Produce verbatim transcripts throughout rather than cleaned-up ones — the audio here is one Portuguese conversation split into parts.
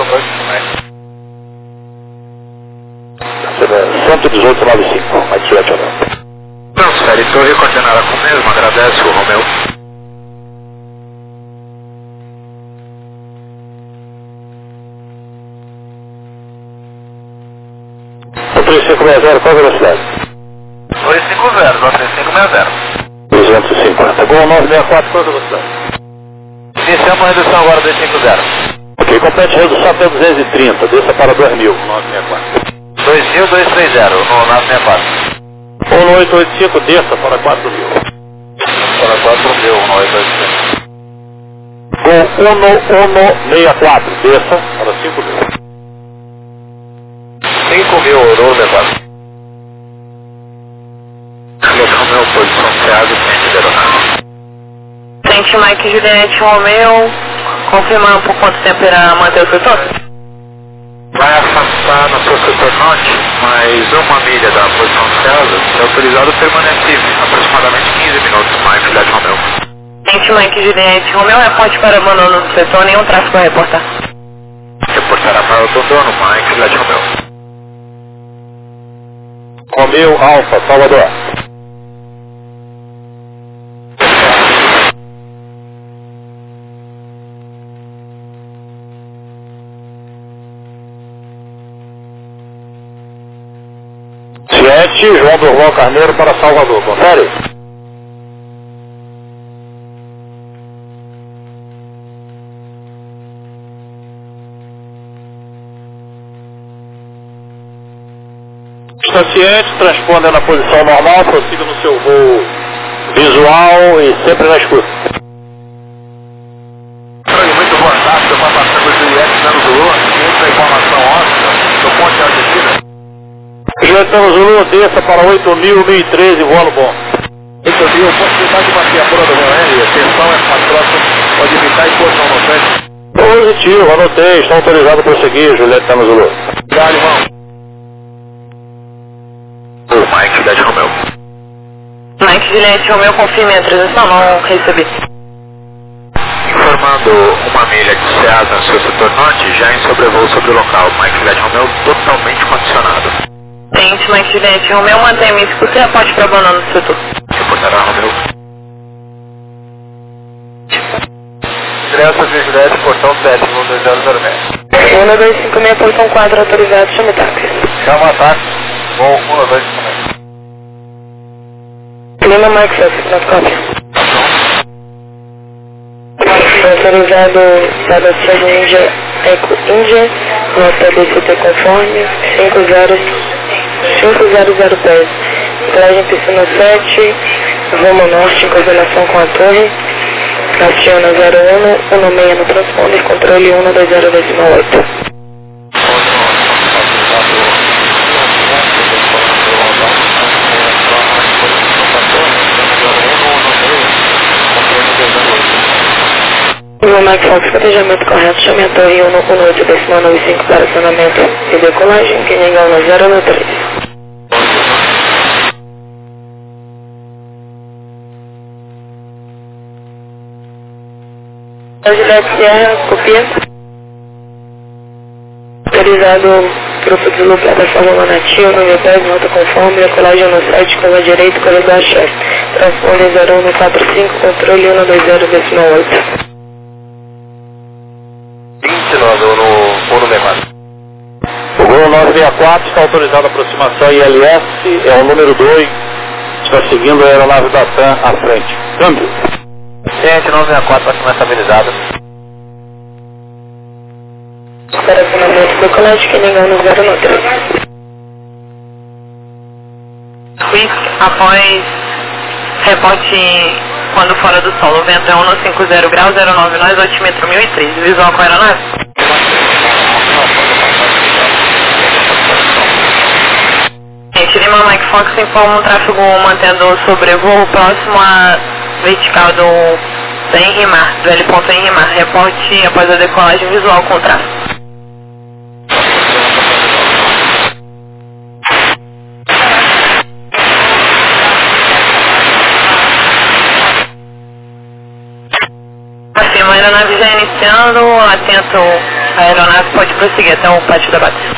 dois também. cento e dezoito, nove cinco, Mike Juliette Romeu. Transfere torre coordenada com o mesmo, agradece o Romeu. três cinco seis zero, qual a velocidade? dois cinco zero, três cinco seis zero. duzentos e cinquenta. Gol nove seis quatro, qual a velocidade? Iniciamos a redução agora, dois cinco zero. Ok, complete redução até duzentos e trinta, desça para dois mil, nove seis quatro. dois mil, dois três zero, no nove seis quatro. um no oito oito cinco, desça para quatro mil. Para quatro mil, um no oito oito cinco. Gol um no um no seis quatro, desça para cinco mil. cinco mil, no nove quatro. Romeu, posição Thiago, ciente de aeronave. Ciente Mike Juliette Romeu, confirmar por quanto tempo irá manter o setor? Vai afastar no seu setor norte, mais uma milha da posição César, é autorizado a permanecer aproximadamente quinze minutos, Mike Juliette Romeu. Ciente Mike Juliette Romeu, reporte para abandono do setor, nenhum tráfego a reportar. Reportará para o abandono, Mike Juliette Romeu. Romeu Alfa, Salvador. Ciente, João Durval Carneiro para Salvador, confere? Está ciente, transponda na posição normal, prossiga no seu voo visual e sempre na escuta. Muito boa tarde, estou passando o Juliette dando Zulu, essa informação ótima, do ponte de Argentina. Juliette Zulu, desça para oito mil, mil e treze, voando bom. oito mil, possibilidade de manter a pura do meu N, atenção, essa troca pode evitar e posição no frente. Positivo, anotei, está autorizado a prosseguir, Juliette Zulu. Obrigado, irmão. O Mike Juliette Romeu. Mike Juliette Romeu, confirme a transição, não recebi. Informando uma milha de Ceasa no seu setor norte, já em sobrevoo sobre o local. Mike Juliette Romeu totalmente condicionado. Ciente Mike Juliette Romeu, mantenha minha escuta e reporte para abandono do setor. Reportará Romeu. Direto de Juliette, portão sete, um dois zero zero seis. um dois cinco seis, portão quatro, autorizado, chame táxi. Chama táxi. Bom, um dois cinco seis. Lima Mike Fox, na cópia. Autorizado para a Sede Índia, Eco Índia, nota D C T conforme, cinco zero zero zero dez. Viagem Piscina sete, Vamos Norte, em coordenação com a torre. Castiana zero um, um seis no transponder, controle um dois zero decimal oito. O Mike Fox, planejamento correto, chame a torre um um oito decimal nove cinco para acionamento e decolagem, que ninguém no zero um três. Juliette Sierra, copia. Autorizado grupo de Zulu, plataforma Manatil, número dez, nota conforme, decolagem no site, curva direito, corredor chefe. Transponder zero um quatro cinco, controle um dois zero decimal oito. vinte e nove, ou no, ou no Memar. O Gol nove seis quatro está autorizado a aproximação I L S, é o número dois, está seguindo a aeronave da TAM à frente. Câmbio. Ciente nove seis quatro, para cima estabilizada. Estacionamento do colégio, que ninguém no zero um três. Quick, após reporte quando fora do solo, o vento é um cinco zero graus, zero nove nós, altímetro mil e três. Visual com a aeronave? Gente, Lima Mike Fox informa um tráfego mantendo o sobrevoo próximo à vertical do, do Henrimar, do L ponto Henrimar. Reporte após a decolagem visual com o tráfego. A aeronave já iniciando, atento, a aeronave pode prosseguir até o pátio da base.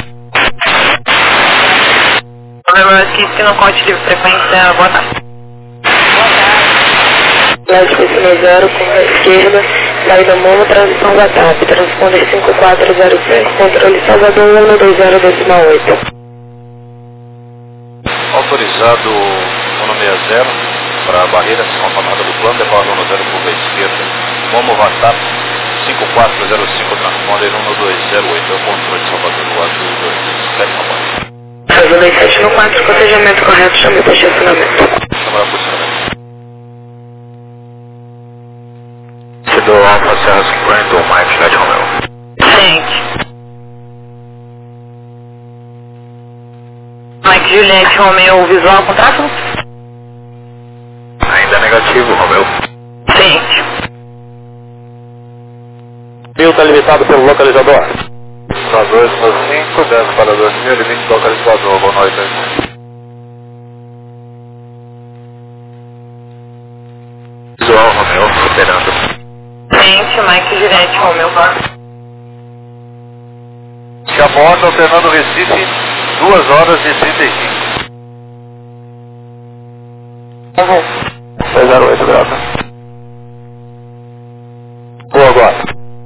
Esqueci no corte de frequência, boa tarde. Leste P C zero, curva esquerda, saída Mono, transição W A T A P, transponder cinco quatro zero seis, controle Salvador um dois zero decimal oito. Autorizado um seis zero para a barreira desconformada do plano, decola um zero curva esquerda, Mono W A T A P cinco quatro zero cinco, transponder um dois zero oito, é o controle Salvador do azul dois sete nove. Azul dois sete nove quatro, cotejamento correto, chame para estacionamento. Chama para posicionamento. Do Alfa Serra cinquenta, o Mike Juliette Romeo. Gente. Mike Juliette Romeo, visual com tráfego? Ainda negativo, Romeo. Gente. Mil está limitado pelo localizador. dois dois cinco, dez para dois mil, limite do localizador, boa noite. Visual, Romeo, operando. Gente, Mike Juliette Romeo. Chamota, alternando Recife, duas horas e trinta e cinco. Uhum. seis zero oito, grava. Boa, agora.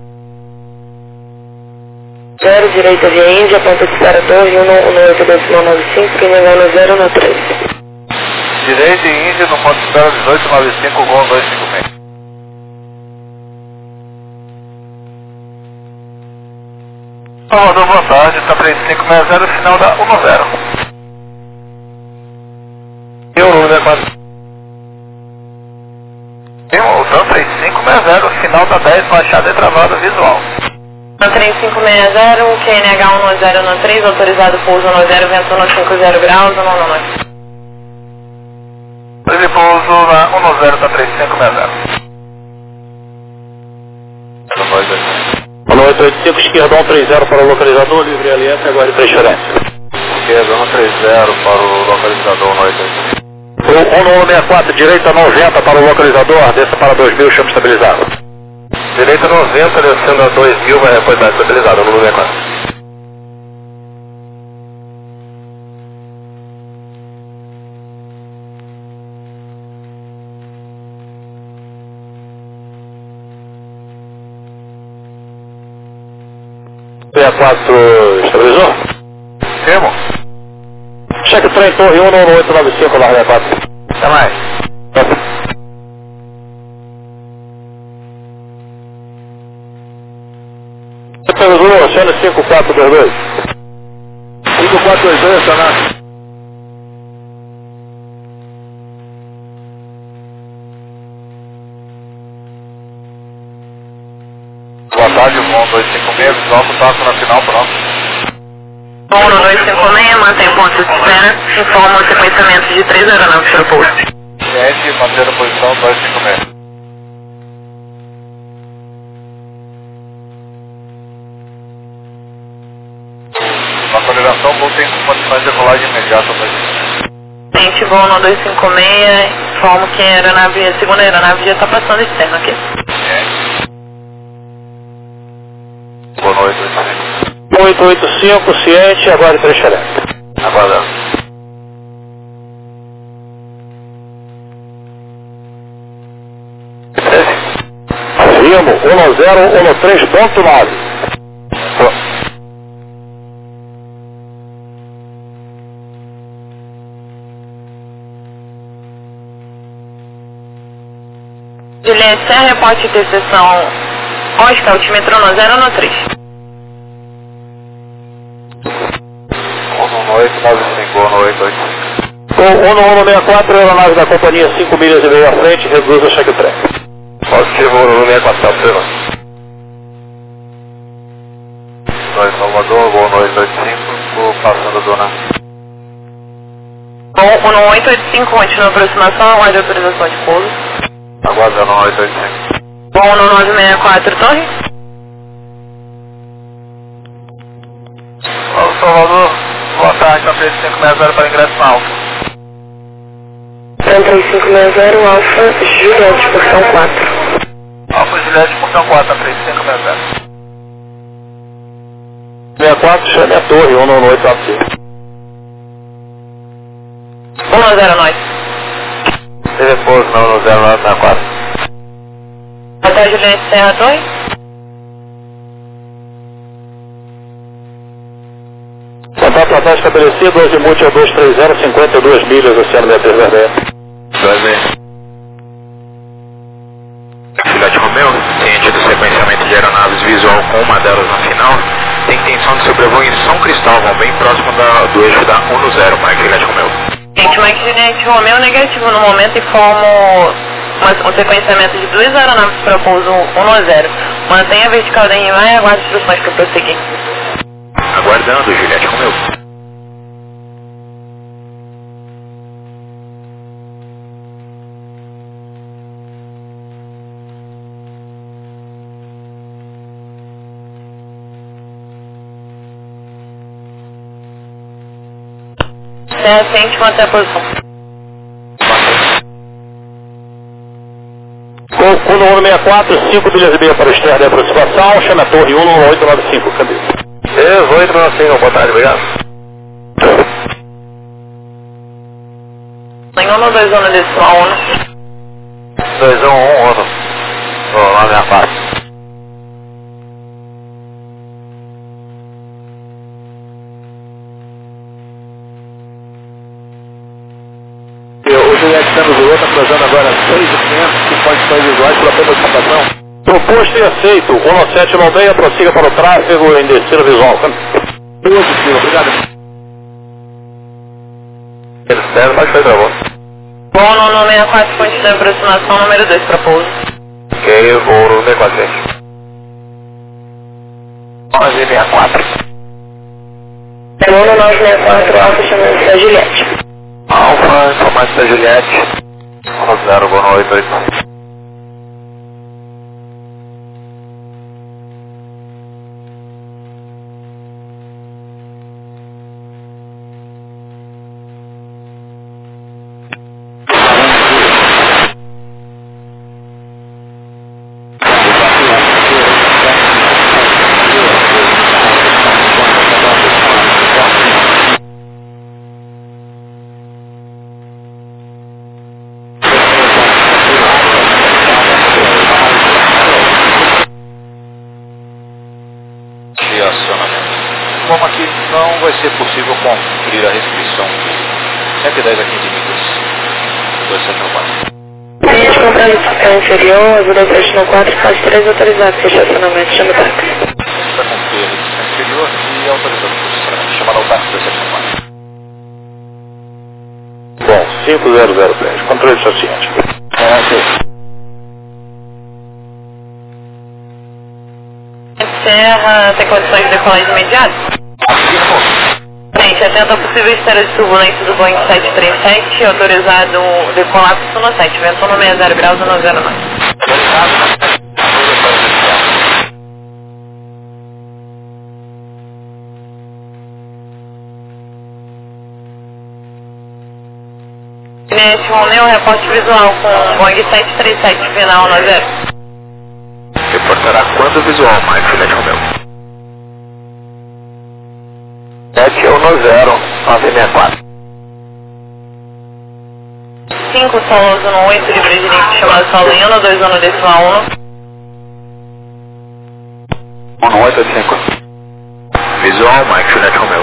zero, direita via Índia, ponto de espera torre, um oito decimal nove cinco, Pinhangano zero no três. Direita e Índia no ponto de espera dezoito nove cinco, Gol dois cinco seis. Salvador, boa tarde, está três cinco seis zero, final da um zero. E o número é quatro. Tem um Ultran três cinco seis zero, final da dez, baixada e travada visual. três cinco seis zero, Q N H um zero no três, autorizado pouso um zero, vento um cinco zero graus, um nove. Ele pouso na um zero, está três cinco seis zero. oito oito cinco, esquerda um três zero para o localizador, livre L S, agora transferência. Esquerda um três zero para o localizador, um oito oito. um um seis quatro, direita noventa para o localizador, desça para dois mil, chama estabilizado. Direita noventa, descendo a dois mil, vai depois estar estabilizado, no seis quatro. seis quatro, estabilizou? Temo? Cheque trem, torre um um oito nove cinco, lá seis quatro. Até mais. Estabilizou, acione cinco quatro dois dois. cinco quatro dois dois, acionado. Boa tarde, Gol dois cinco seis, visual com taco na final, pronto. um dois cinco seis, mantém ponto de espera, informa o sequenciamento de três aeronaves para o pouso. Cliente, manter a posição dois cinco seis. Na coordenação, Gol tem condições de rolagem imediata para isso. Gente, Gol no dois cinco seis, informo que a aeronave, a segunda aeronave já está passando externo aqui. Boa noite, oito cinco. oito oito cinco, ciente, agora transferência. Aguardando. Rimo, um zero um três ponto nove. Juliette Serra, reporte de interseção Oscar, altimetro no zero no três. um oito nove cinco, um oito oito cinco. Com um um seis quatro, aeronave da companhia cinco milhas e meio à frente, reduz o cheque trem. Positivo, um seis quatro, tá observando. dois Salvador, Gol dois oito cinco, passando a dona. Bom, um oito oito cinco, continua a aproximação, aguarde a autorização de pouso. Aguardando, um oito oito cinco. Bom, no nove seis quatro, torre. Alô, Salvador, boa tarde, tá três cinco seis zero para ingresso na Alfa. três cinco seis zero, Alfa, Juliette, porção quatro. Alfa Juliette, porção quatro, tá três cinco seis zero. sessenta e quatro, chame a torre, um nove oito nove cinco. um zero nove. Repouso não no zero nove nove quatro. Hotel Juliette Serra Torre. Contato total estabelecido, azimuth é dois três zero, cinquenta e duas milhas, Oceano Beatriz Verdeia. Prazer. Juliette Romeu, ciente do sequenciamento de aeronaves visual com uma delas na final, tem intenção de sobrevoar em São Cristóvão, bem próximo da, do eixo da um no zero, Mike Juliette Romeu. Gente, Mike Juliette Romeu negativo no momento e formo uma, um sequenciamento de duas aeronaves para pouso um no zero. Mantenha a vertical da R M A e aguarde instruções para prosseguir. Aguardando, Juliette Romeu. Serra Ciente, manter a posição. Com o número sessenta e quatro, cinco milhas e meia para o externo de aproximação, chame a torre um nove oito nove cinco, câmbio. um oito nove cinco, boa tarde, obrigado. Nenhum ou dois anos decimal um. dois um um, um, um, nove a quatro. O Juliette Santos do está cruzando agora seis mil e quinhentos, que pode ser visuais pela penetração. Proposto e aceito, um sete nove seis, prossiga para o tráfego em destino visual. doze, filho, obrigado. Ele serve, mas foi gravou. Bom, no sessenta e quatro, ponte de aproximação, número dois para pouso. Ok, eu vou no sessenta e quatro. nove sessenta e quatro. Bom, no nove sessenta e quatro, alfa chamando da Juliette. Alfa, informação da Juliette. um zero, boa noite, oito nove. Como aqui não vai ser possível cumprir a restrição de cento e dez a quinze milhas. dois sete quatro. Linha de compra inferior, Azul sete nove quatro, fase três autorizado para estacionamento, chama o táxi. Para cumprir a restrição inferior e autorizado para estacionamento, chamada o táxi dois sete quatro. Bom, cinco zero zero três, controle suficiente. É, ok. Serra, tem condições de decolagem imediata? Gente, atenta ao possível estado de turbulência do Boeing sete três sete, autorizado decolar com Suno sete, vento no sessenta graus no zero nove. Juliette Romeu, reporte visual com Boeing sete três sete, final no zero. Reportará quando visual, Mike Juliette Romeu. sete um zero, nove seis quatro. cinco Soloso no oito, livre direito, chamado Solo em um, dois anos decimal um. um oito oito cinco. Visual, Mike Juliette Romeu.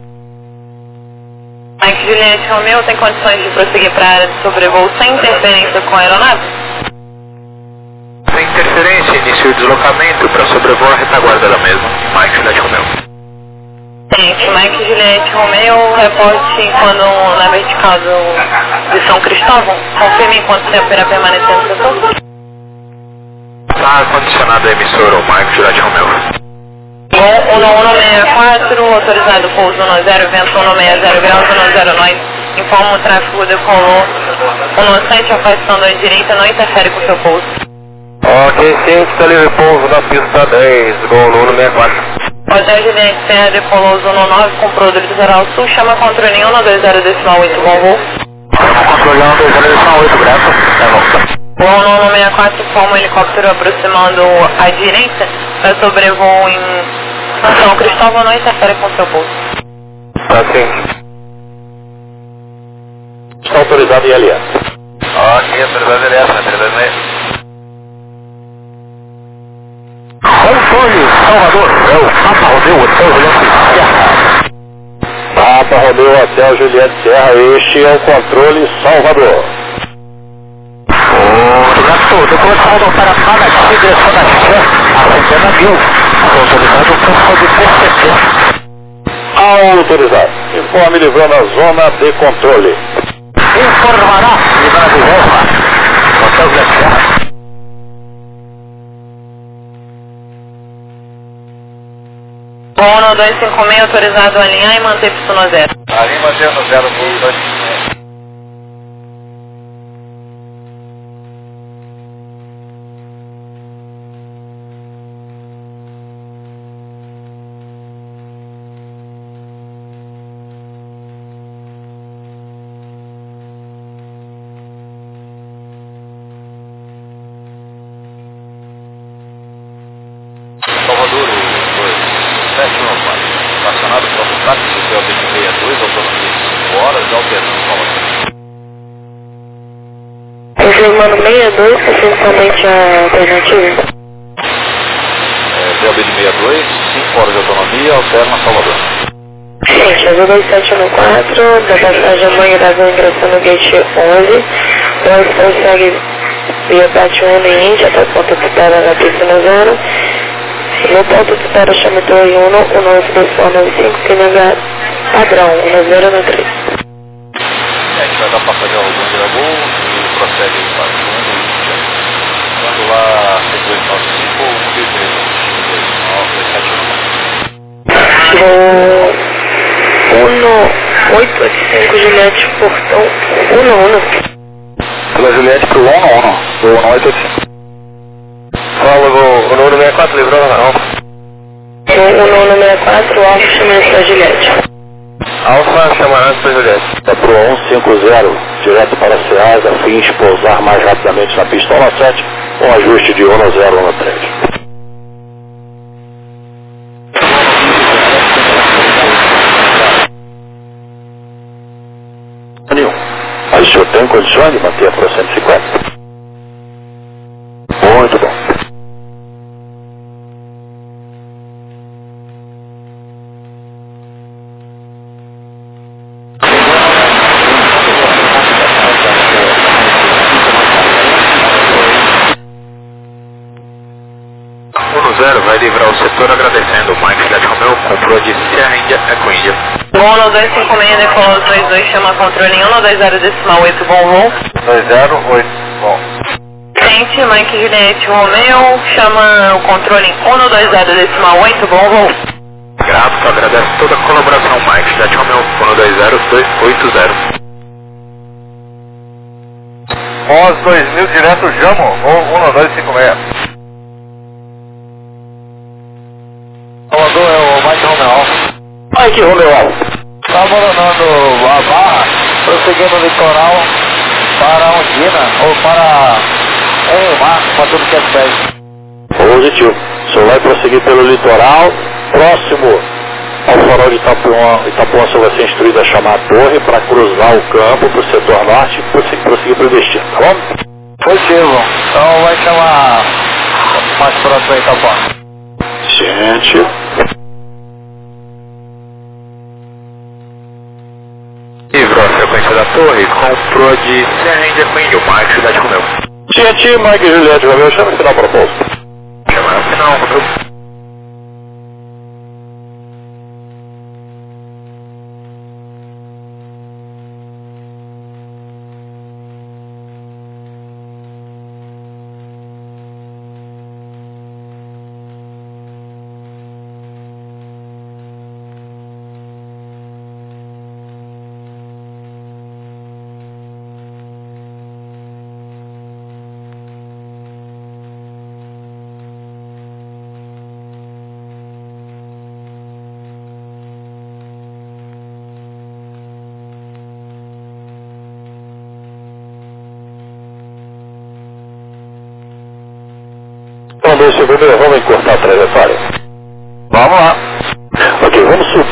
Mike Juliette Romeu tem condições de prosseguir para a área de sobrevoo sem interferência com a aeronave? Sem interferência, inicie o deslocamento para sobrevoar a retaguarda da mesma, Mike Juliette Romeu. Gente, Mike Juliette Romeu, reporte quando na vertical do, de São Cristóvão. Confirme quanto tempo irá permanecer no setor. Está condicionado a emissora, Mike Juliette Romeu. Bom, um sessenta e quatro, autorizado pouso no zero, vento um sessenta graus no zero nove. Informa o tráfego decolou. um sete, afastando à direita, não interfere com o seu pouso. Ok, sim, está livre pouso na pista dez, gol no sessenta e quatro. Hotel Juliette Serra decolou zona nove, comprou do litoral sul, chama controle um dois zero decimal oito, bom voo. Chama controle um dois zero decimal oito, graças, é bom. Bom, no sessenta e quatro, forma um helicóptero aproximando à direita, para sobrevoo em Então, o Cristóvão não interfere com o seu pulso. Tá sim. Está autorizado I L S. Ok, autorizado I L S, autorizado I L S. Controle, Salvador, é o Papa Romeu Hotel Juliette Serra. Papa Romeu Hotel Juliette Serra, este é o controle Salvador. Obrigado, documentação para aPada de direção da Chã, a Centena Mil, autorizado o campo de percepção. Autorizado, informe livrando a zona de controle. Informará, livrando de Roma, Hotel Juliette Serra. Bono dois cinco seis autorizado a alinhar e manter pista no zero. Ali mantendo no zero, dois cinco seis. Salvador, sete um quatro. Estacionado para o táxi, C P O B de sessenta e dois, autonomia de cinco horas, alternando Salvador. Confirmando sessenta e dois, essencialmente a alternativa. É, C P O B de sessenta e dois, cinco horas de autonomia, alterna Salvador. Gente, azul dois sete um quatro, da passagem mãe Brasil ingressando no gate onze. O responde segue via Batiuana e Índia até o ponto de espera na pista no zero. No ponto de espera chama Torre uno, o nosso dois nove cinco, que nega padrão, um zero no três. A gente vai dar passagem ao Bandeira Gol e prossegue para o Índia. Quando lá C dois nove cinco, um dois três, dois nove sete um. Voo oito oito cinco Juliette, portão um um. Pela Juliette pro um um, do um oito oito cinco. Fala, o número sessenta e quatro, livrando na Alfa. O número sessenta e quatro, Alfa chamando para Juliette. Alfa chamando para Juliette. É pro um cinco zero, direto para Ceasa, a fim de pousar mais rapidamente na pista um sete, com ajuste de um zero um três. Nenhum. Mas o senhor tem condições de manter para cento e cinquenta? Muito bom. um zero vai livrar o setor agradecendo. O Mike Juliette Romeu comprou de Sierra Índia, Eco Índia. Bono dois cinco seis, decola dois dois, chama controle um dois zero decimal oito, bom voo. dois zero oito, bom. Frente, Mike Juliette Romeu, chama o controle um dois zero decimal oito, bom voo. Grato, agradece toda a colaboração. Mike Juliette Romeu, um dois zero dois oito zero. Os dois mil direto Jamo, ou um dois cinco seis. Salvador é o Mike Romeu. Mike Romeu. Está abandonando a barra, prosseguindo o litoral para Ondina ou para Enmar, para tudo que é pé. Positivo. O senhor vai prosseguir pelo litoral, próximo ao farol de Itapuã. Itapuã, o senhor vai ser instruído a chamar a torre para cruzar o campo para o setor norte e prosseguir, prosseguir para o destino, tá bom? Positivo. Então vai chamar mais próximo a Itapuã. Gente. Livrou a frequência da torre, comprou de Sierra Índia, Eco Índia. O Mike Juliette Romeu. Gente, Mike Juliette Romeu, chama o final proposto. Chama o final, Romeu. Então, dois segundos, vamos encurtar a trajetória. Vamos lá.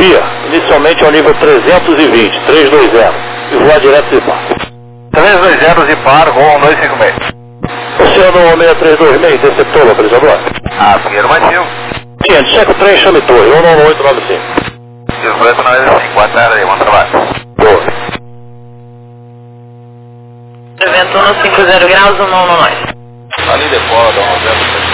subir inicialmente ao nível trezentos e vinte, trezentos e vinte, e voar direto de par. trezentos e vinte de par, voo um dois cinco seis. Oceano seis três dois seis, interceptou, localizador. Ah, afirmativo. Cliente, checa o trem, chame torre, um nove oito nove cinco. dezoito nove cinco, boa tarde, bom trabalho. Boa. Vento um cinco zero graus, um nove nove. Ali decola, um zero.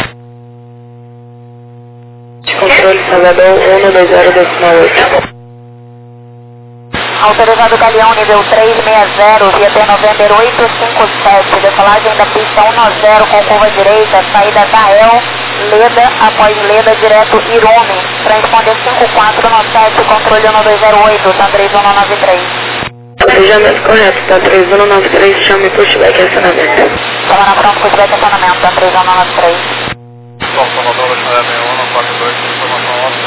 Controle Salvador um dois zero oito. Autorizado Galeão, nível trezentos e sessenta, via T November oito cinco sete, decolagem da pista um zero com curva direita, saída da El, Leda, após Leda, direto Irume, transponder cinco quatro nove sete, controle um dois zero oito, tá três um nove três. Planejamento correto, tá três um nove três, chame pushback acionamento. Câmara pronto, pushback acionamento, tá três um nove três. Bom, Salvador, um quatro dois, informação óbvia,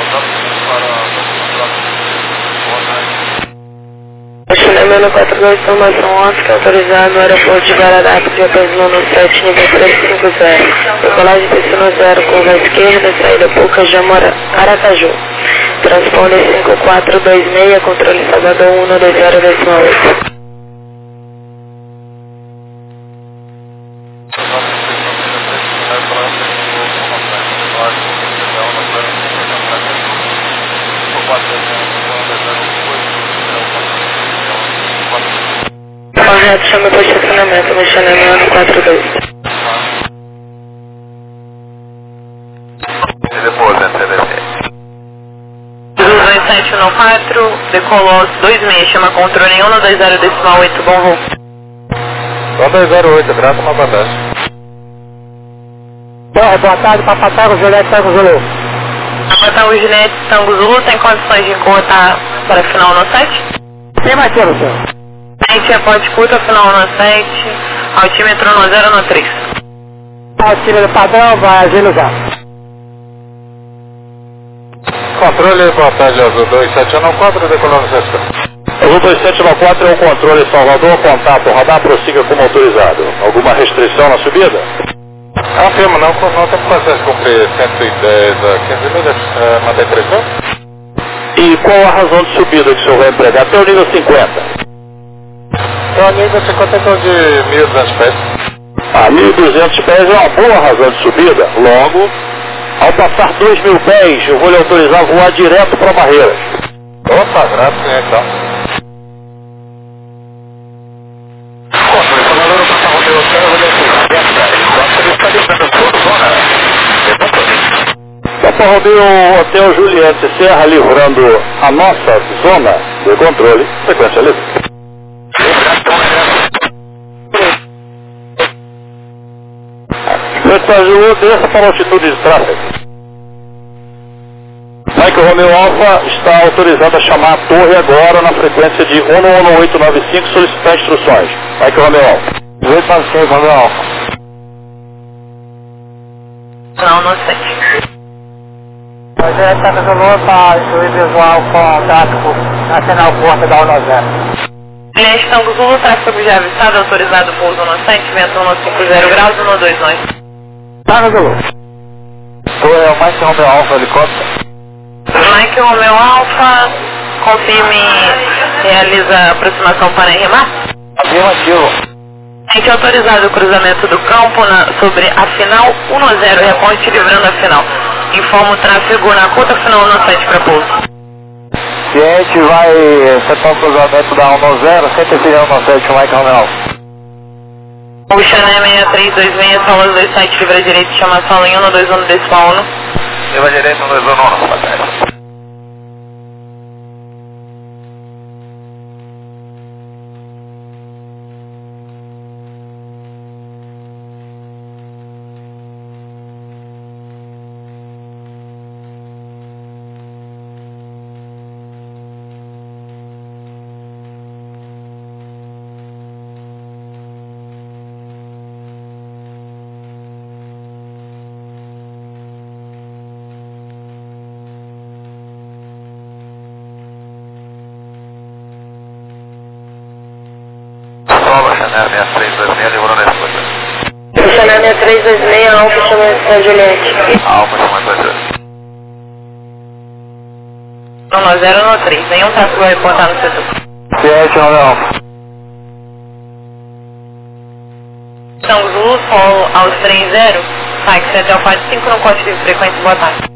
Acionamento quatro dois, informação ótica, autorizado no aeroporto de Guararapes, via Nono sete, nível trezentos e cinquenta. Decolagem Piscina zero, curva esquerda, saída Poucas de Amora, Aracaju. Transponder cinco quatro dois seis, controle Salvador um dois zero oito. Correto, chama para estacionamento no Xanamano quatro dois. E depois, N T D C. dois sete um quatro, decolou dois seis, chama controle um dois zero decimal oito, bom voo. um dois zero oito, grato uma bandagem. Boa tarde, Papatago, Juliette, Tango Zulu. Papatago, Juliette, Tango Zulu, tem condições de encontrar para final no sete? Tem mais tempo, senhor? Sete, aporte curta, final no sete, altímetro no zero no três. Altímetro padrão, vai agilizar. Controle, boa tarde, Azul dois sete um quatro, decolando sexta. Azul dois sete um quatro é o controle Salvador, contato, radar, prossiga como autorizado. Alguma restrição na subida? Afirma, não, não tem que fazer cumprir cento e dez a quinze milhas, é, mantém pressão? E qual a razão de subida que o senhor vai empregar? Até o nível cinquenta. Então, a nível cinquenta é de mil e duzentos pés. Ah, mil e duzentos pés é uma boa razão de subida. Logo, ao passar dois mil pés, eu vou lhe autorizar a voar direto para Barreiras. Opa, grato, sim, então. Controle Salvador, passar o meu céu, ele está deixando tudo, zona. Papa Romeo Hotel Juliette Serra livrando a nossa zona de controle. Sequência livre. Mensagem desça para a altitude de tráfego. Mike Romeo Alpha está autorizado a chamar a torre agora na frequência de um um oito nove cinco, solicitar instruções. Mike Romeo Alpha. oito nove cinco, Romeo Alpha. Não, no sete. O direto está Zulu para instruir visual com tráfego nacional porta da um zero. Cliente Tango Zulu, tráfego já avistado, autorizado pouso no sete, vento um cinco zero graus, um dois nove. Tango Zulu. Oi, é o Mike Romeo Alpha, helicóptero. Mike Romeo Alpha, confirme, realiza aproximação para enrimar. Afirmativo. Gente, autorizado o cruzamento do campo na, sobre a final um zero, reponte livrando a final. Informa o tráfego na curta final no sete para pouso. Ciente vai setar o cruzamento da um zero, cento e seis um sete, Mike Romeo Alpha. O Xané seis três dois seis, solas dois sete, livra direito, chama solo em um dois um decimal um. Livra direito, um dois um, boa tarde. Solo, Chanel seis três dois seis, livrou na escuta. Chanel seis três dois seis, Alfa, chama a Juliette. Alfa, chama a Juliette. nove zero nove três, nenhum tráfego vai reportar no setor. sete nove nove. Tango Zulu, Sol aos três zero, táxi até o quatro cinco, não corte de frequência, boa tarde.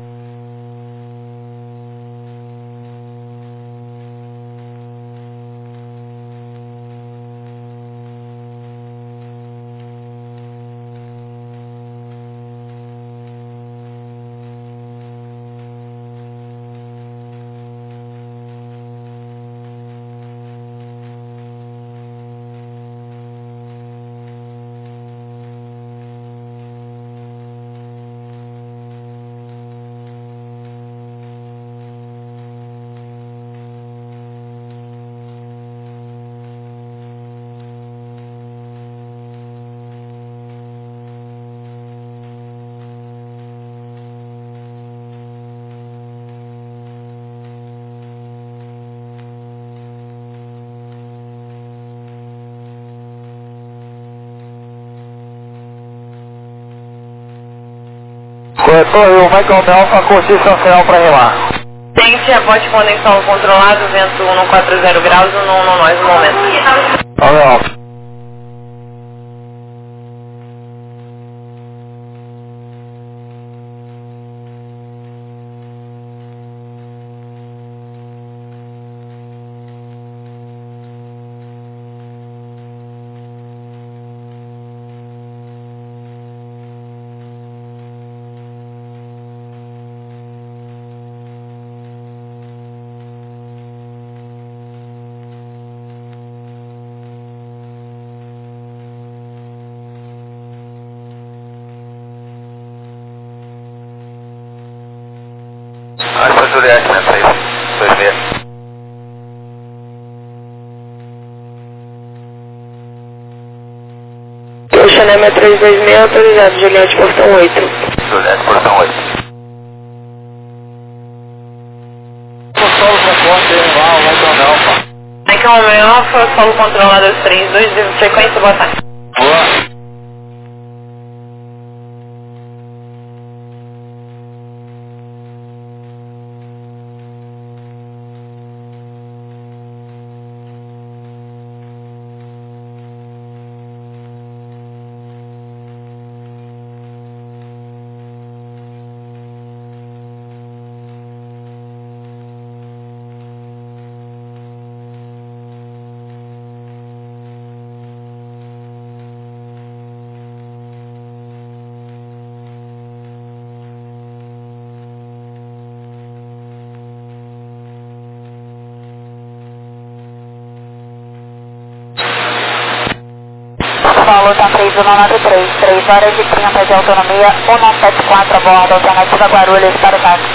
Corretor, o Michael Delta, curtir Sanfel para remar. Tente a bote condem solo controlado, vento um quatro zero graus, no um nove no momento. nove nove. Alfa Juliette, né? seis dois seis. Oceanemia três dois seis, autorizado, Juliette, portão oito. Juliette, portão oito. O solo conforme igual, Michael Delta. Michael Alfa, solo controlado aos três dois, frequência, boa tarde. Boa. Paulo, tá três um nove três, três horas e trinta de autonomia, um nove sete quatro a bordo, alternativa Guarulhos para o táxi.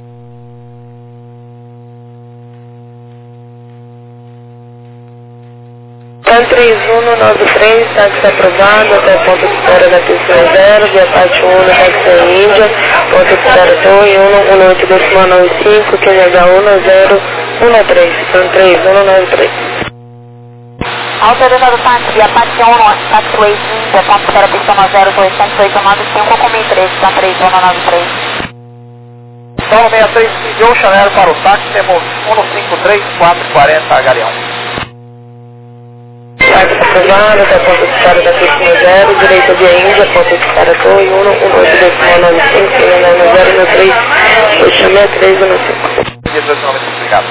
Tan três um nove três, táxi aprovado, até ponto de espera da pista zero, via parte um, táxi Índia, ponto de espera Torre um, um oito dois nove cinco, Q H um zero um três, Tan três um nove três. Autorizado táxi, via parte um, taxiway Índia, ponto de espera pista zero dois sete oito nove cinco, com três, Tan três um nove três. Solo sessenta e três, de Ocean Air para o táxi, temos um cinco três quatro quatro zero, Galeão. Táxi aprovado, até ponto de espera da pista zero, direita via Índia, ponto de espera Torre um, um oito dois nove cinco, Q H um zero um três, Oceanemia três um cinco. Obrigado.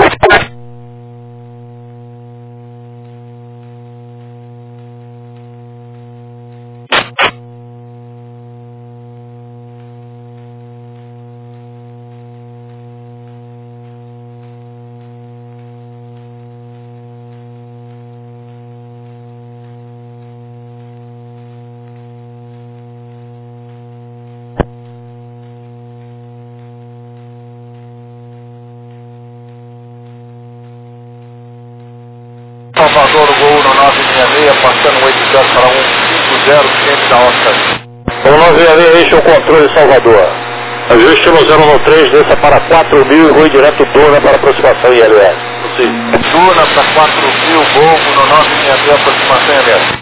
Salvador, voo um nove seis seis, passando oito zero para um cinco zero, ciente da Oscar. um nove seis seis, eixo controle Salvador. Ajuste no zero um três, desça para quatro mil e voe direto Duna para aproximação I L S. Duna para quatro mil, voo um nove seis seis, aproximação I L S.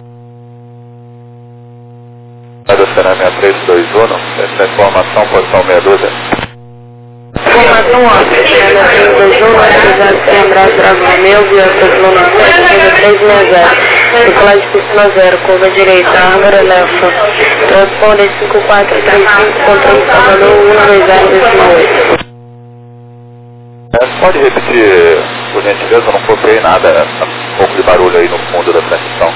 Vai do Será sessenta e três dois um, essa informação, posição meia dúzia. Informação óbvia, China dois um, autorizado sem abraço, Bravo Romeu, Viatura Luna sete, nível três seis zero. Decolagem de piscina zero, curva direita, Árvore Lefa. Transponder cinco quatro três cinco, controle Salvador um dois zero decimal oito. É, pode repetir, por gentileza, eu não copiei nada, tá um pouco de barulho aí no fundo da transmissão.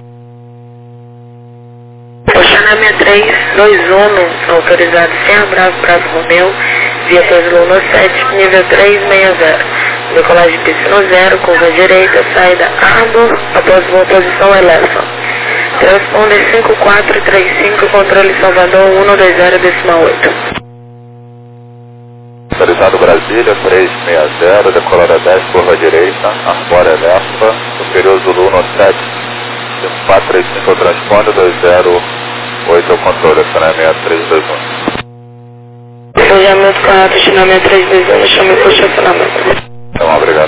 Oxana sessenta e três dois um, autorizado sem abraço, Bravo Romeu, Viatura Luna sete, nível três seis zero. Decolagem de piscina zero, curva direita, saída Arbor, após uma posição Elefa. Transponder cinco quatro três cinco, controle Salvador um dois zero decimal oito. Autorizado Brasília três seis zero, decolada dez, curva direita, Arbor Elefa, superior Zulu no sete, cinco quatro três cinco, transponder dois zero oito, é o controle, China sessenta e três dois um. Alojamento correto, China sessenta e três dois um, chame por estacionamento. Então, obrigado.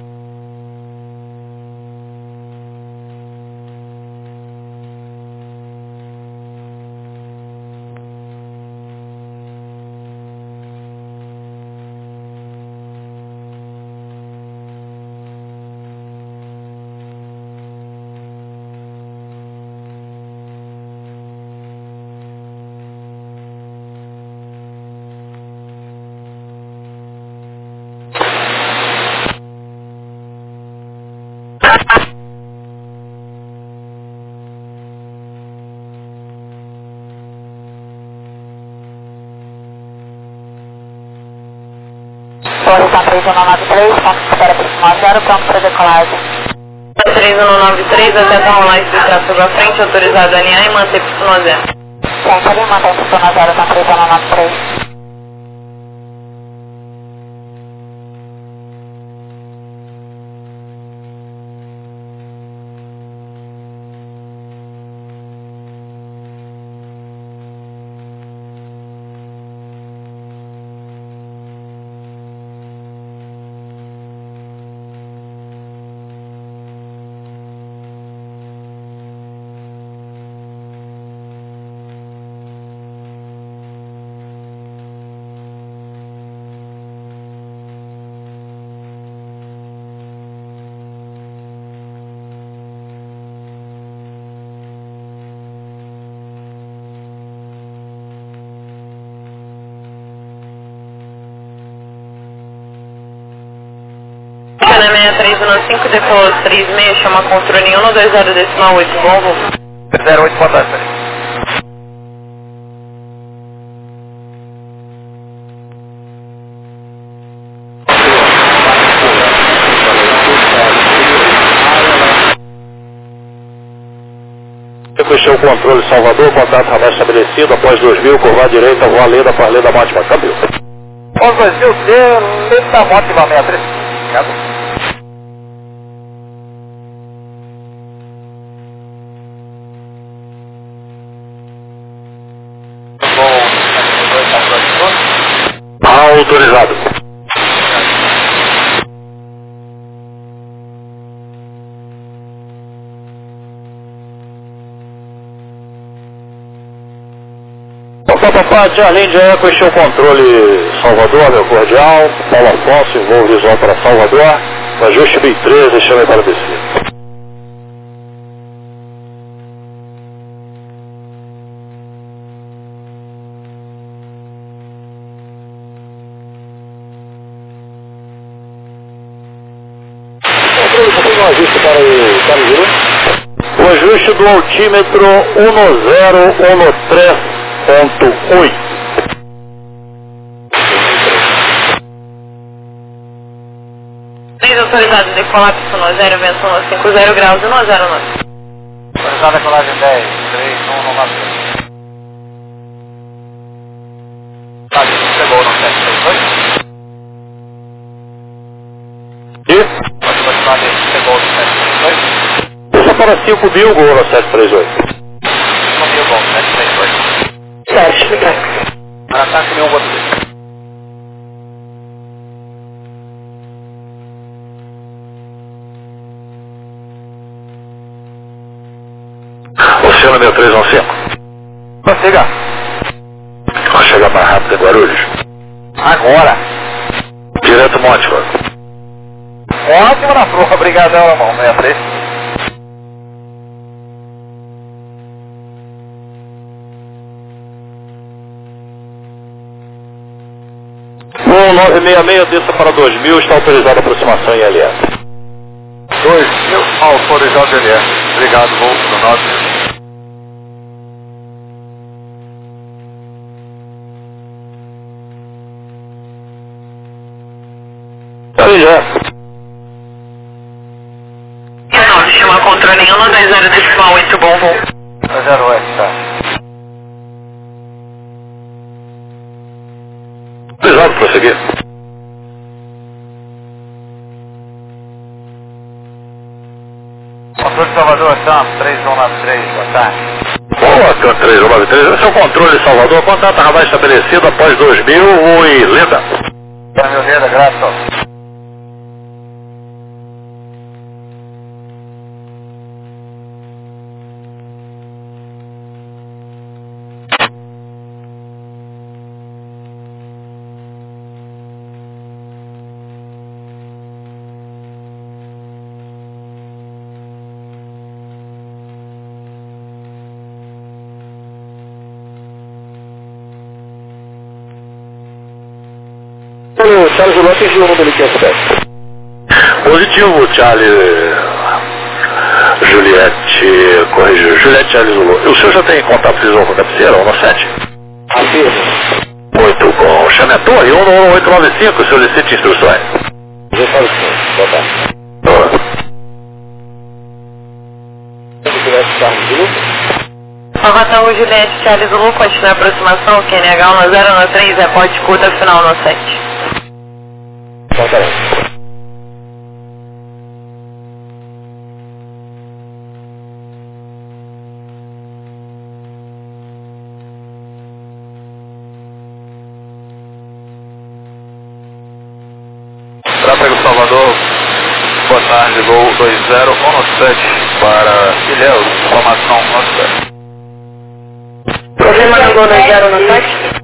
Torre três um nove três, ponto de espera próximo zero, pronto para decolagem. três um nove três, até com rolagem de tráfego à frente, autorizado a alinhar e manter piscina zero. Sente ali, mantém piscina zero, tá três um nove três. China sessenta e três um cinco, decolou três seis, chama controle um dois zero decimal oito, Volvo. zero oito, boa tarde. Fechou o controle Salvador, contato radar estabelecido, após dois mil, curva direita, rua Leda, para Leda Mátima, câmbio. Após dois mil, Leda Mátima sessenta e três. Obrigado. Autorizado. Papapá, Charlie de Eco, este é o controle Salvador, meu cordial. Paulo Afonso, voo visual para Salvador. Ajuste B treze, chame para descer. O ajuste para o Camilo. O ajuste do altímetro um zero um três ponto oito. três autorizados, decolar piscina zero, vento cinco zero graus, um zero nove. Autorizada decolagem dez, três um nove três. Tá, chegou no sete três dois. E? Chegou no sete três dois. Deixa para cinco mil, gol no sete três oito. cinco mil, gol, sete três dois. sete, ataque. Ataque nenhum, você. Oceano sessenta e três um cinco. Prossiga. Vamos chegar mais rápido em Guarulhos. Agora. Ótimo na prova, obrigadão, irmão, sessenta e três. um nove seis seis, desça para dois mil, está autorizada a aproximação em L S. dois mil, autorizado L S. Obrigado, voo do nove mil. Aí já. Não, chama controle um dois zero decimal oito, bom voo. zero oito, tá. Autorizado, prosseguir. Controle de Salvador, Sam, três um nove três, boa tarde. Boa, Can três um nove três, esse é o controle de Salvador, contato radar estabelecido após dois mil, oi, Leda. dois mil, Leda, graças. O Charles Lula atingiu o número que é positivo, Charlie Juliette, corrigiu, Juliette Charles Lula. O senhor já tem contato visual com a cabeceira, um sete? Afirmo. Muito bom. Chame a torre, um oito nove cinco, solicite instruções. Já falo sim, boa tarde. Boa. Salvatão Juliette Charles Zulu, continua a aproximação, Q N H um zero nove três, reporte curta final no sete. Boa tarde. Tráfego Salvador, boa tarde, voo dois zero um sete para Ilhéus, informação um sete. Problema no gol dois zero no sete?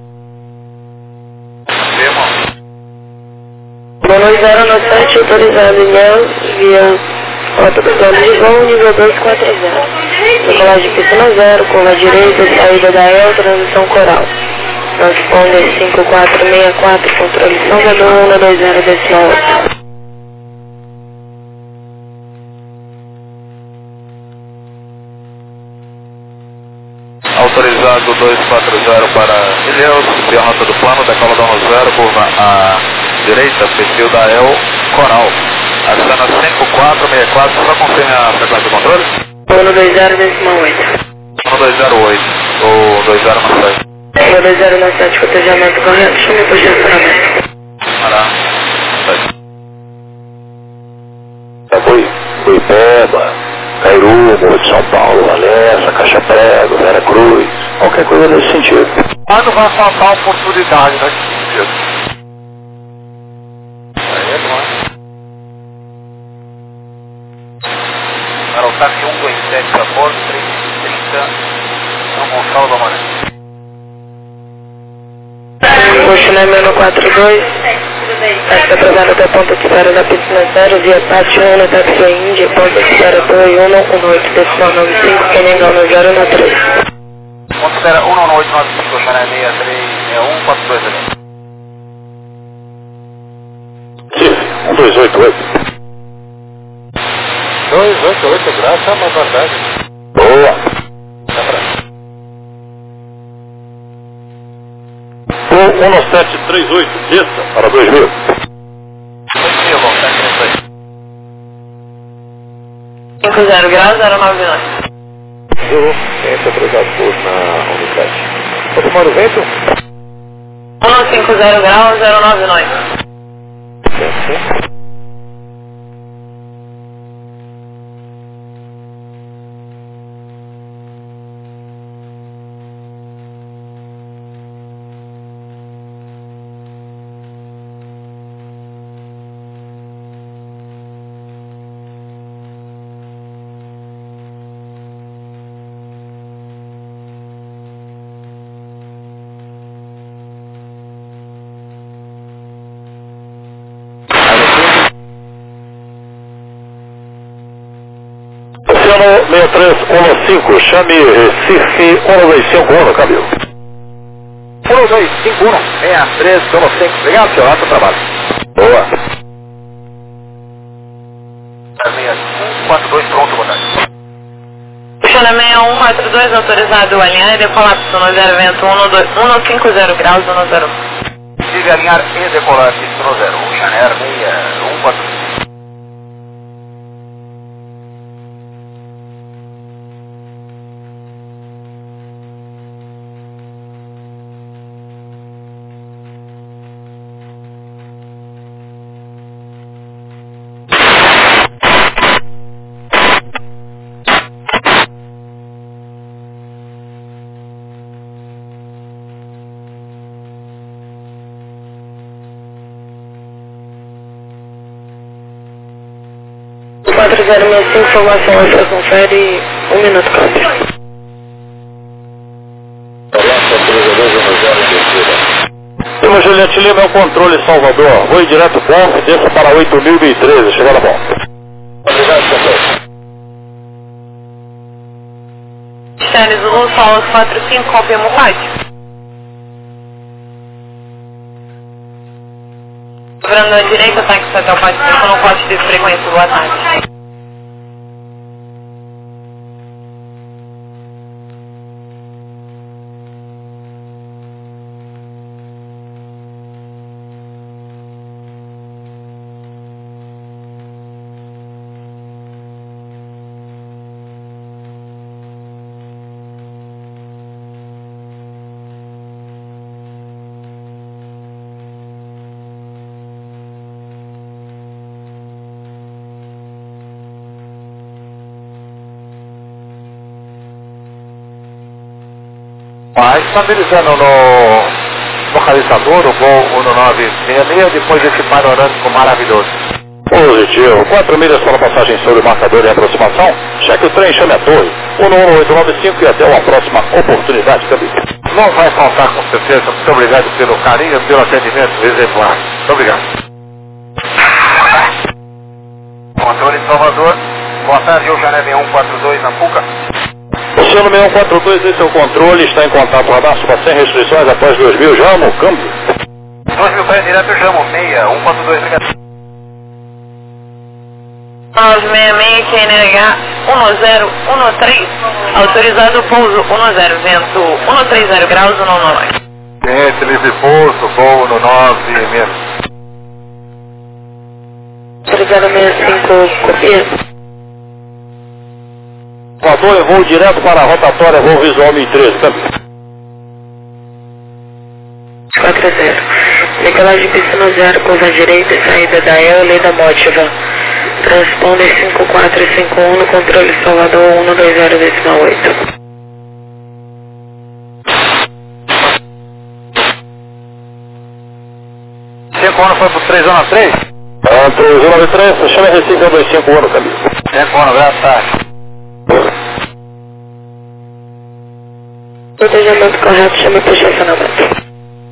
Gol dois zero no sete, autorizado Ilhéus, via rota do plano de voo, nível dois quatro zero. Decolagem piscina zero, curva direita, saída da E L, transição coral. Transponder cinco quatro seis quatro, controle Salvador, um dois zero decimal oito. Autorizado dois quatro zero para Ilhéus, via rota do plano, decola da um zero, curva à direita, perfil da E L, coral. Acena cinco quatro seis quatro, só confirme a frequência de controle? um dois zero decimal oito. um dois zero oito, ou dois zero no sete. um dois zero no sete, cotejamento correto, chama por estacionamento. Pará, sete. Foi, Boipeba, Cairu, Morro de São Paulo, Valença, Caixa Prego, Vera Cruz, qualquer coisa nesse sentido. Mas não vai faltar oportunidade nesse sentido. Aí é bom. Para o TAC um dois sete, abordo, três trinta, São Gonçalo da Maré. Continua no quatro dois. Esta aprovada da ponta de espera da piscina zero, via pátio um, táxi Índia, ponta de espera dois um um oito, decimal nove cinco, Canengão no zero um três. Ponta de espera um um oito nove cinco, Mané seis três seis um quatro dois ali. Sim, um dois oito oito. dois oito oito, graças a uma verdade. Boa. um sete três oito, desça para dois mil. dois mil, bom, tá aqui cinco zero graus, zero nove nove. Eu tenho autorizado por na unidade. Pode tomar o vento? um cinco zero graus, zero nove nove. Sim. seis três um cinco, chame Recife um dois cinco um, câmbio. um dois cinco um, seis três um cinco, obrigado, senhor, alto trabalho. Boa. seis um quatro dois, pronto, boa tarde. Chana seis um quatro dois, autorizado alinhar e decolar no zero vento um cinco zero graus, um zero. Diga alinhar e decolar no zero um, Chanair seis um quatro dois. quatro zero seis cinco, informação extra, confere, um minuto, câmbio. Lima Juliette Lima é o controle Salvador, voo direto bom, desça para oito mil e treze, chegada bom. Obrigado, senhor. Charles Zulu, Sol quatro cinco, confirma o rádio. Virando à direita, táxi até o Pacífico, no poste de frequência, boa tarde. Ah, estabilizando no localizador, o voo um nove seis seis, depois desse panorâmico maravilhoso. Positivo, quatro milhas para passagem sobre o marcador de aproximação, cheque o trem, chame a torre, um um oito nove cinco e até uma próxima oportunidade, câmbio. Não vai faltar com certeza, muito obrigado pelo carinho e pelo atendimento exemplar. Muito obrigado. Controle Salvador, boa tarde, o Jané um quatro dois na Puca. Oceano seis um quatro dois, esse é o controle, está em contato, radar suba sem restrições após dois mil, Jamo, câmbio. dois mil para direto, Jamo, seis um quatro dois, obrigado. nove seis seis, Q N H um zero um três, autorizado pouso um zero, vento um três zero graus, um nove. Cliente livre pouso, voo no nove menos. Autorizado seis cinco, copia. Voador, voo direto para a rotatória, voo visual mil e treze, câmbio. quatro zero. Decolagem pista no zero, curva à direita, saída da E L, Leda Mótiva. Transponder cinco quatro cinco um no controle Salvador um dois zero decimal oito. cinco um foi pro três um três? Ah, três um nove três, chame Recife um dois cinco um no câmbio. cinco um, boa tarde. Protejamento correto, chame para estacionamento.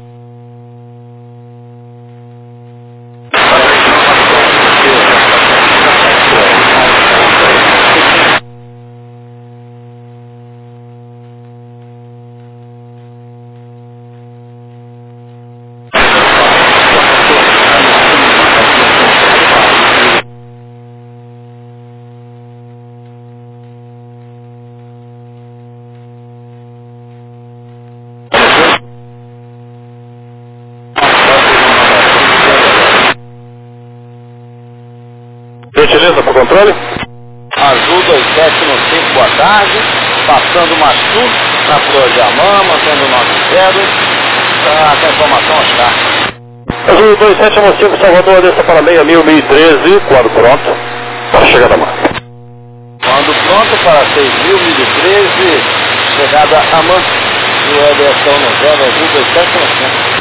Gentileza para o controle? Azul dois sete um cinco, boa tarde. Passando o Machu, na Flor de Amã, mantendo o nove zero. Tá, a informação está. Azul dois sete um cinco, Salvador, desça para seis mil, mil e treze, quadro pronto, para chegar da marca. Quando pronto para seis mil, mil e treze, chegada a Amã. E o Ederson no zero, Azul dois sete um cinco.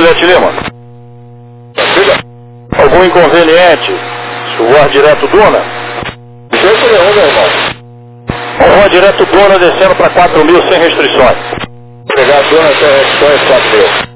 Juliette Lima. Algum inconveniente? Se voar direto Duna? Jeito nenhum, meu irmão. Voar direto Duna descendo para quatro mil sem restrições. Pegar Duna sem restrições quatro mil.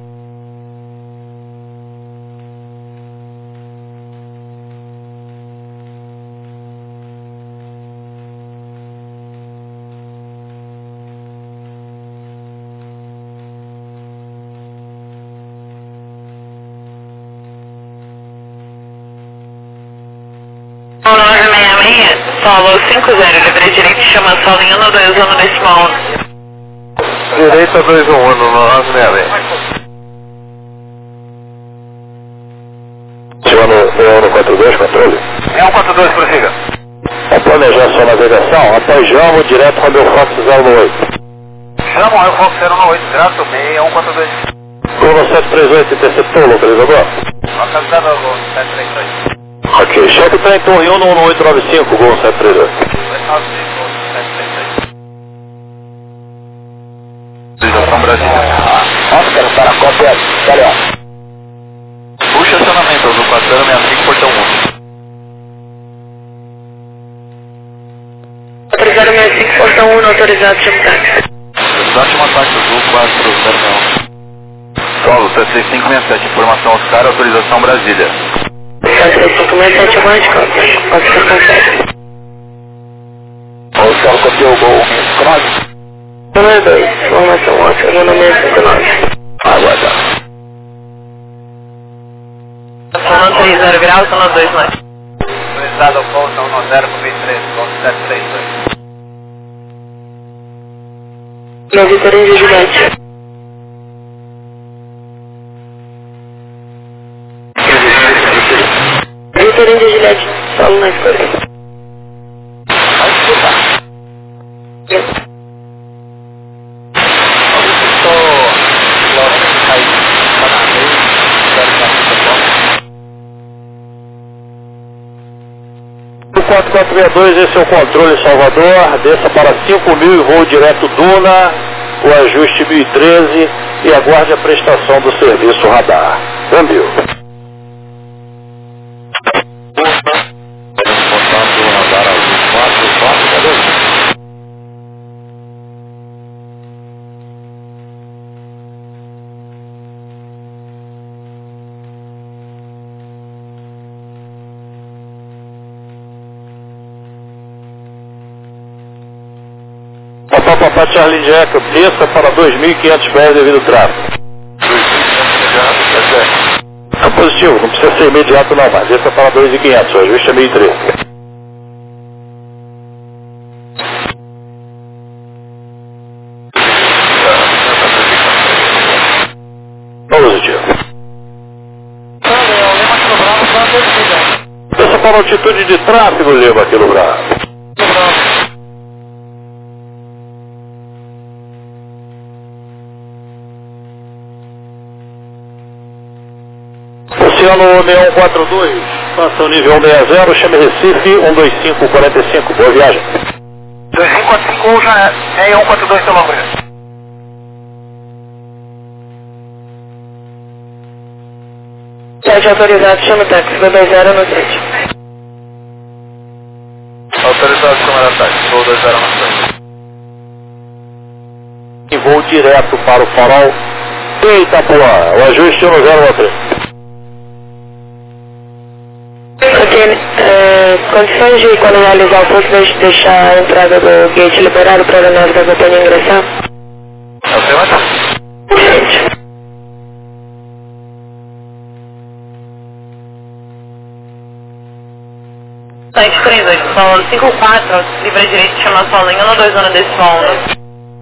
nove seis seis, solo cinco zero, livre direito, chama solo em um dois um decimal. Direita dois um um no nove seis seis. Senhor no quatro dois, controle? É um quatro dois, prossiga. Ao planejar sua navegação, após Jamo, direto para o meu Fox zero oito. Chama o Fox zero oito, graças seis um quatro dois. Gol sete três oito, interceptou, localizador? Localizado o Gol sete três oito. Ok, cheque para em torre um no oito nove cinco, Gol sete três oito. oito nove cinco, sete três oito. Utilização Brasília. Oscar, para a cópia, valeu. Puxa acionamento, azul quatro zero seis cinco, portão um. quatro zero seis cinco, portão um, autorizado, chama táxi. Exato, uma taxa azul quatro zero seis um. Solo sete seis cinco seis sete, informação Oscar, autorização Brasília. sete seis cinco seis sete, mais cópia. Oscar confere. Oscar copiou o Gol cinco nove. Número dois, informação Oscar, meu nome é cinco nove. Aguarda. Zona três zero graus, zona dois nove. Autorizado ao Gol um zero com vinte e três, Gol sete três oito. Meu Vitor Índia Juliette. Vitor Índia Juliette, solo na escolha. Vai escutar. quatro quatro seis dois, esse é o controle Salvador, desça para cinco mil e voo direto Duna, o ajuste mil e treze e aguarde a prestação do serviço radar. Câmbio. Portanto, radar azul quatro quatro zero dois. Papá, papá, Charlie Jack, desça para dois mil e quinhentos pés devido ao tráfego. É positivo, não precisa ser imediato não, mas desça para dois mil e quinhentos, o ajuste é mil e treze. Positivo. Desça para a altitude de tráfego, Lima, aqui no Bravo. Oceano um quatro dois, passa o nível um seis zero, chame Recife, um dois cinco quatro cinco, boa viagem. dois cinco quatro cinco, já é seis um quatro dois, seu nome. Sete autorizado, chama táxi, B dois zero no sete. Autorizado, chama táxi, Gol dois zero no sete. E voo direto para o farol de Itapuã, o ajuste um zero um três. Ok, é, condições de quando realizar o pouso, deixar a entrada do gate liberado para a nave da companhia ingressar? É o seu, mas... Gente. sete três oito, solo cinco quatro, livre direito, chama solo em um dois um desse solo.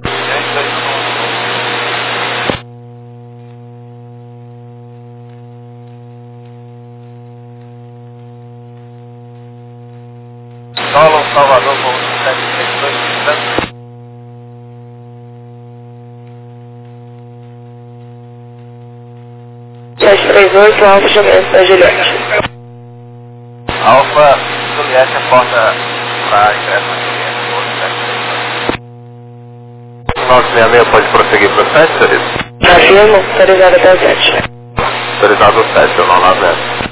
Solo, Salvador, Gol sete três dois. sete três oito, Alfa chamamento da Juliette. Alfa, Juliette, aponta para ingresso na Juliette, Gol sete três dois. nove seis seis pode prosseguir para o sete, serviço? Afirmo, autorizado até o sete. Autorizado sete, eu não lá zero.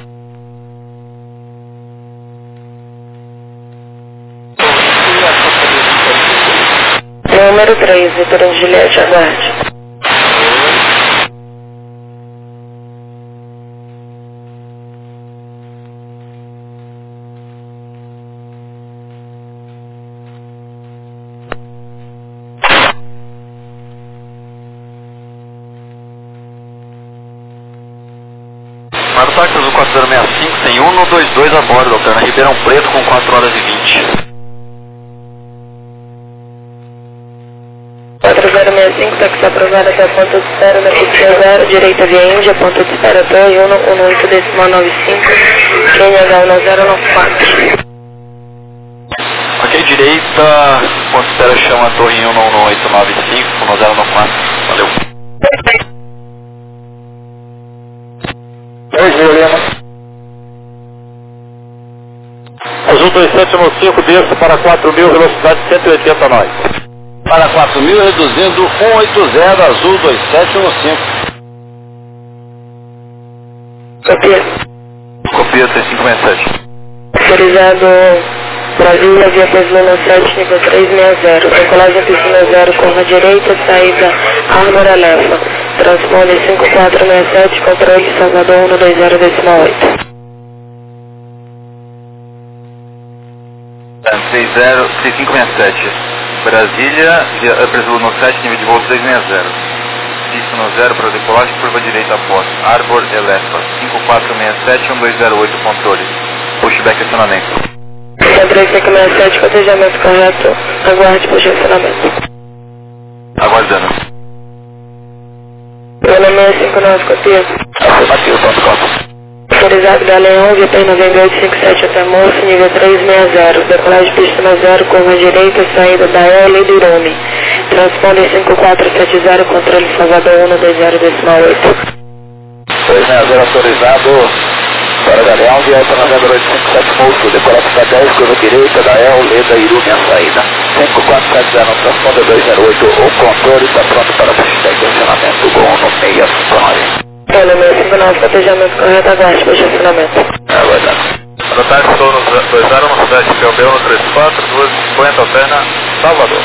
Número três, Vitor de Juliette, aguarde. Para o táxi azul quatro zero seis cinco, tem um no dois dois a bordo, alterna Ribeirão Preto com quatro horas e vinte. quatro zero seis cinco, táxi aprovado até a ponta de espera da pista zero, direita via Índia, ponta de espera Torre um um oito decimal nove cinco, Q H um zero nove quatro. Ok, direita, ponto de espera chama Torre um um oito nove cinco, um zero nove quatro, valeu. dois mil, Lima. Azul dois sete um cinco, desça para quatro mil, velocidade cento e oitenta nós. Para quatro mil, reduzindo cento e oitenta, azul dois sete um cinco. Copia. Copia três cinco seis sete. Autorizado Brasília, via Pesluna sete, nível três seis zero. Decolagem piscina zero, curva direita, saída Árvore Alefa. Transpone cinco quatro seis sete, controle Salvador um dois zero decimal oito. três cinco seis sete. Brasília, via Pesluna sete, nível de voo três seis zero. Pista no zero para decolagem, curva direita após Arbor Elefa. cinco quatro seis sete, um dois zero oito, controle. Pushback acionamento. três cinco seis sete, cotejamento correto. Aguarde posicionamento. Aguardando. Pelo seis cinco nove, copia. Afirmativo, ponto com. Autorizado da Leão, V P noventa e oito cinquenta e sete até Moço, nível três seis zero. Decolagem pista no zero, curva direita, saída da L do Irume. Transponder cinco quatro sete zero, controle Salvador um dois zero decimal oito. dois seis zero autorizado. Para da Leão, via noventa e oito cinquenta e sete Moço, decolar para dez, curva direita, da El, Leda, Irume, a saída. cinco quatro sete zero, transponder dois zero oito, o controle está pronto para pushback acionamento, bom no seis cinco nove. Pelo seis cinco nove, cotejamento correto, aguarde posicionamento. Aguardando. No táxi estou no dois zero um sete, P O B um três quatro, duas cinquenta, alterna Salvador.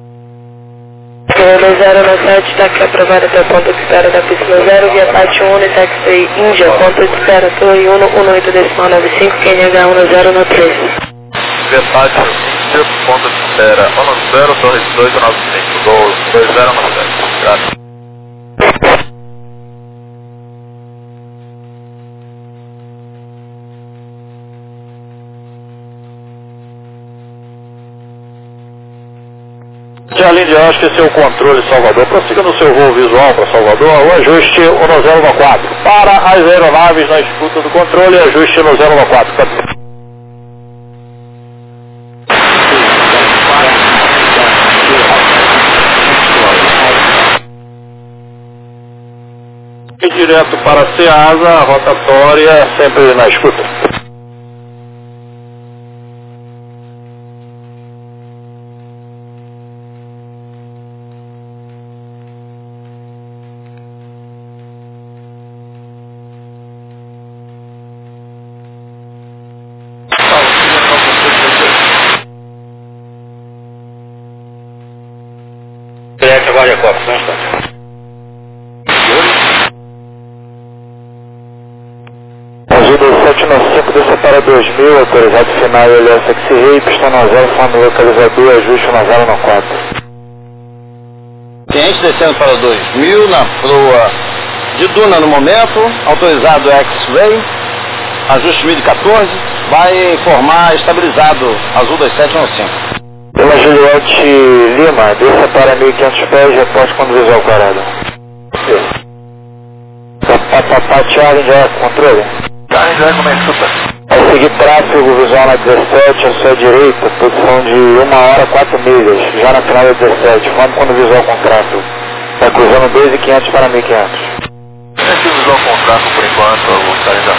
dois zero um sete, táxi aprovado até o ponto de espera da pista zero, via Pátio um, táxi Índia, ponto de espera Torre um um oito decimal nove cinco, Q H um zero nove três. Via Pátio Índia, ponto de espera um zero, Torre dois nove cinco, dois zero um sete. Graças. Além de acho que esse é o controle Salvador, prossiga no seu voo visual para Salvador, o ajuste um zero nove quatro. Para as aeronaves na escuta do controle, ajuste um zero nove quatro. E direto para a Ceasa, rotatória, sempre na escuta. Agora é copo, só um instante. Azul dois sete nove cinco, desça para dois mil, autorizado final L S X Rei, pista no zero, forma localizador, ajuste no zero nove quatro. Cliente descendo para dois mil, na proa de Duna no momento, autorizado X-Ray, ajuste mil e quatorze, vai informar estabilizado Azul dois sete um cinco. Pela Juliette Lima, desça para mil e quinhentos pés, reporte quando visual parado. Papapá, Charlie, já controle? Charlie, já como é que escuta? Vai seguir tráfego visual na dezessete, à sua direita, posição de uma hora quatro milhas, já na final da dezessete, forma quando visual com tráfego. Vai cruzando dois mil e quinhentos para mil e quinhentos. Esse visual com tráfego por enquanto, eu vou calendário.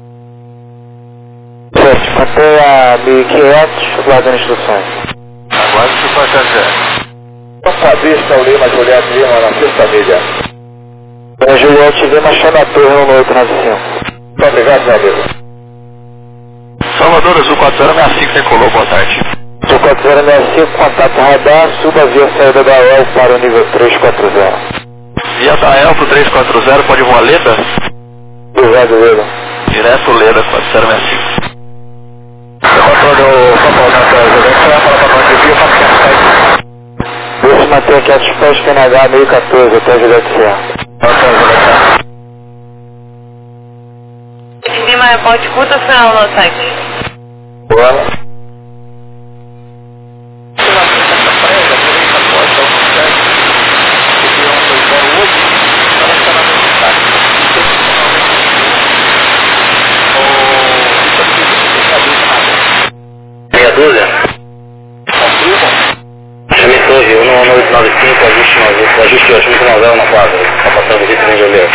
Certo, mantenha mil e quinhentos, guardando instruções. Aguarde que vai fazer. Fabrício Lima, Juliette Lima, na sexta milha. É, Juliette, vem marchando a torre um oito nove cinco. Muito obrigado, meu amigo. Salvador, Azul quatro zero seis cinco, decolou, boa tarde. Azul quatro zero seis cinco, contato radar, suba via saída da E L para o nível três quatro zero. Via da E L pro três quatro zero, pode voar Leda? Obrigado, Leda. Direto Leda, quatro zero seis cinco. Controle o Papai na casa, vem para para Papai de Via, quatrocentos e sete. Vou se manter aqui a disposta P N H mil e quatorze, até Juliette Serra. Até Juliette Serra. Lima Airport, curta final no site. Boa. Meia dúzia? Chame torre, um oito nove cinco, ajuste nove, ajuste oito nove zero na quadra, está passando o Vitor Mingoleu.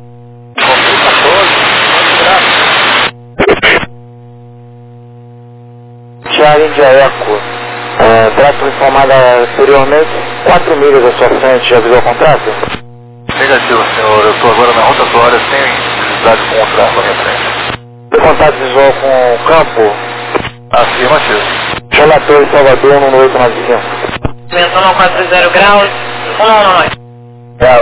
Tiago India Eco, é, trato informada anteriormente, quatro milhas à sua frente, já avisou o contrato? Negativo, senhor, eu estou agora na rotatória sem necessidade de contrato na minha frente. Tem contato visual com o campo? Afirmativo. Relator Salvador, no oito nove cinco. Vento um quatro zero graus, um não não É.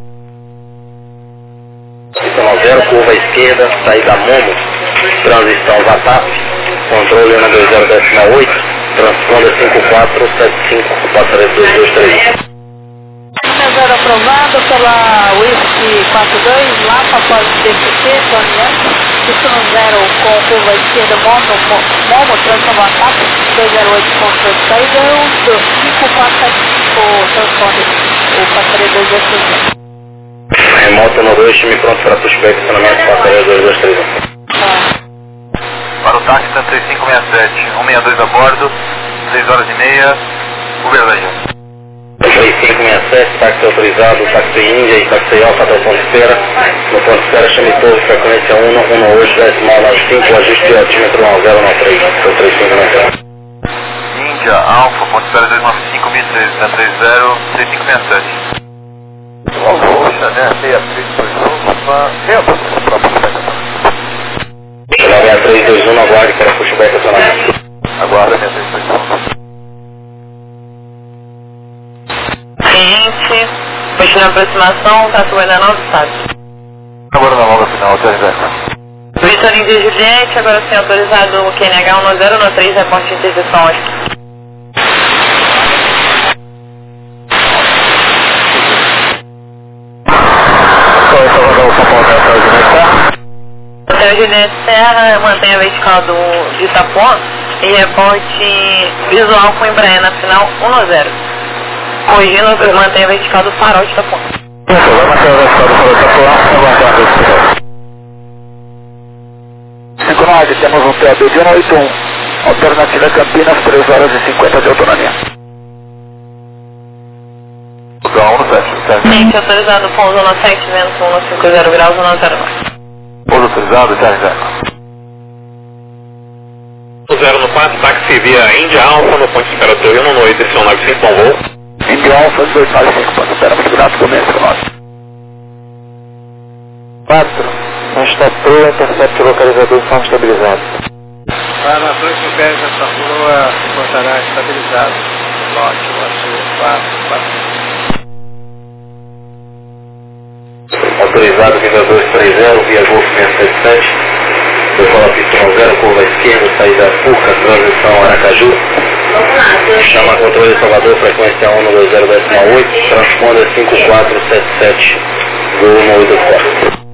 Vitor zero, curva esquerda, saída Momo, transição Vatap, controle um dois zero décimo oito, transponder cinco quatro sete cinco, passaredo dois dois três. Zero aprovado pela Whisky quatro dois, lá para o D C T, Tony Y zero com curva esquerda, Momo, Momo, transição Vatap, dois zero oito ponto seis, cinco quatro sete cinco, transponder, o passaredo dois dois três. Remoto no dois, time pronto para pushback, estacionamento, passaredo dois dois três. Para o táxi três cinco seis sete, um seis dois a bordo, seis horas e meia, Uberlândia. três cinco seis sete, táxi autorizado, táxi Índia e táxi Alfa até o ponto de espera. No ponto de espera, chame torre, frequência um, um oito, decimal nove cinco, ajuste de altímetro um zero nove três, foi três cinco seis sete. Índia, Alfa, ponto de espera dois nove cinco, mil três, três zero, três cinco seis sete. Poxa, né, seis três dois um, lembra do próprio seis três dois um, aguarde para pushback acionamento. Aguarda, seis três dois um. Cliente, continua a aproximação, tá subindo a nove, sabe? Agora na longa final, até reversa. Vitor India Juliette, agora sim autorizado o Q N H um zero um três, reporte de interseção oeste. Hotel Juliette Serra, mantenha a vertical do, de Itapuã e reporte visual com Embraer na final um zero. Corrigindo, mantenha a vertical do farol de Itapuã. Vai manter a vertical do farol de Itapuã, aguardar a vertical. cinco nove, temos um T A B de um oito um, alternativa Campinas, três horas e cinquenta de autonomia. um no sete, Gente, autorizado pouso no sete, vento um cinco zero graus, um zero nove. Pouso autorizado, já reversa. zero no quatro, táxi via Índia Alfa, no ponto de espera torre um oito, decisão nove cinco, bom voo. Índia Alfa, dois nove cinco, ponto de espera, muito grato, começo, nove. quatro, esta proa, intercept localizador, som estabilizado. Para a próxima pés dessa proa, se encontrará estabilizado. Lote, Azul, quatro, quatro. Autorizado Viva dois três zero, via Golf seis sete sete, decola pista zero, curva esquerda, saída Fuca, transição Aracaju. Chama controle Salvador, frequência um dois zero decimal oito, transponder cinco quatro sete sete, voo um oito quatro.